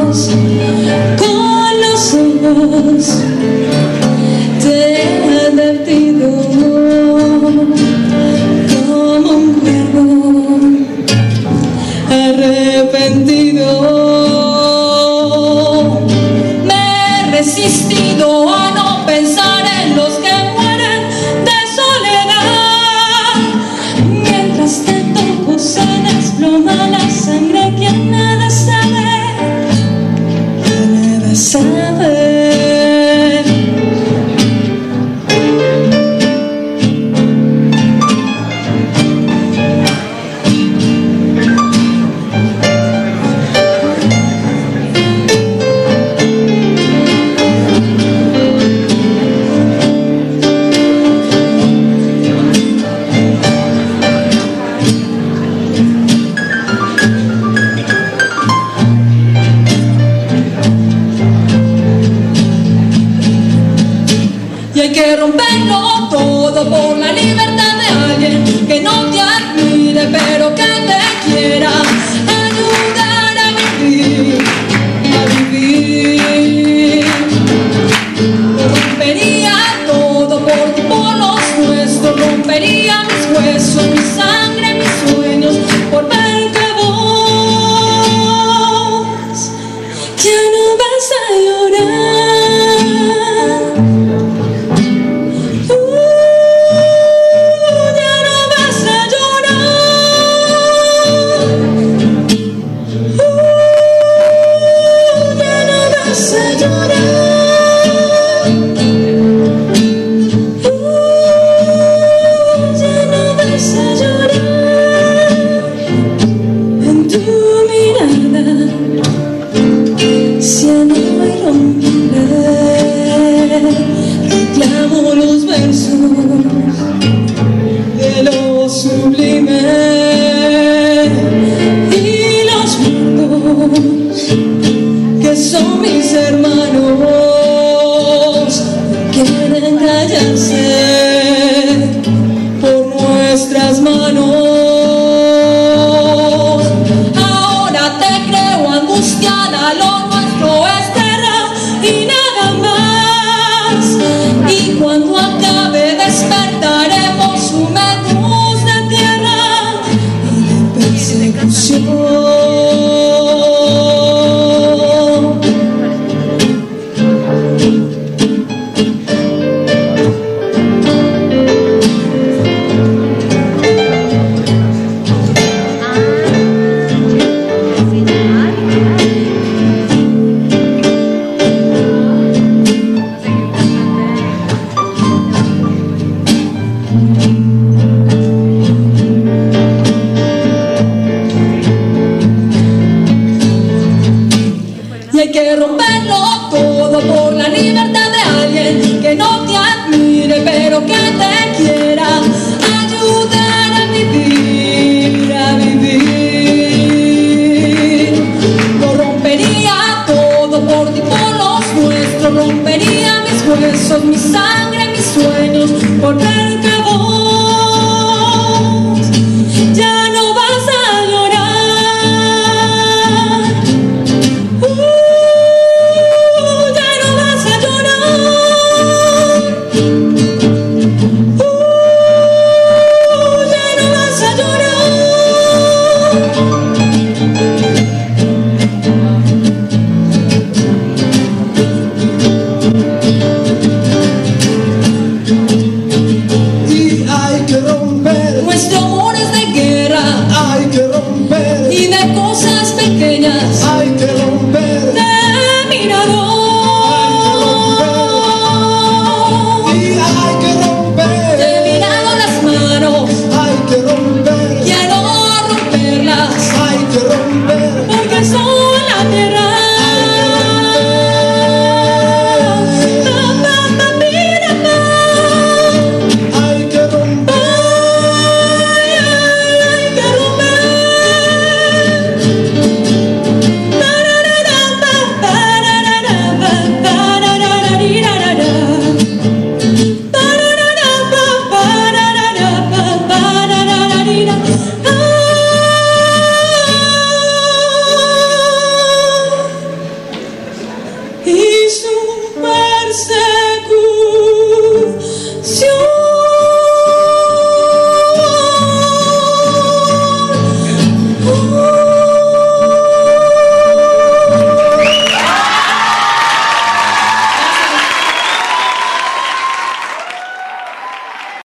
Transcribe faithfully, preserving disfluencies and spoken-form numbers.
ojos, con los ojos te he advertido como un cuervo arrepentido. Me he resistido a no pensar en los que mueren de soledad, mientras tanto se desploma la sangre que nada sabe, nada sabe. Y hay que romperlo todo por la libertad de alguien que no te admire, pero que te quiera ayudar a vivir, a vivir. Rompería todo por ti, por los nuestros. Rompería mis huesos, mi sangre, mis sueños, por verte a vos. Ya no vas a llorar. Reclamo los versos de lo sublime y los mundos que son mis hermanos quieren callarse por nuestras manos. Ahora te creo angustiada, lo nuestro es tierra y nada más. Y cuando acabe despertaremos húmedos de tierra y de persecución. Y hay que romperlo todo por la libertad.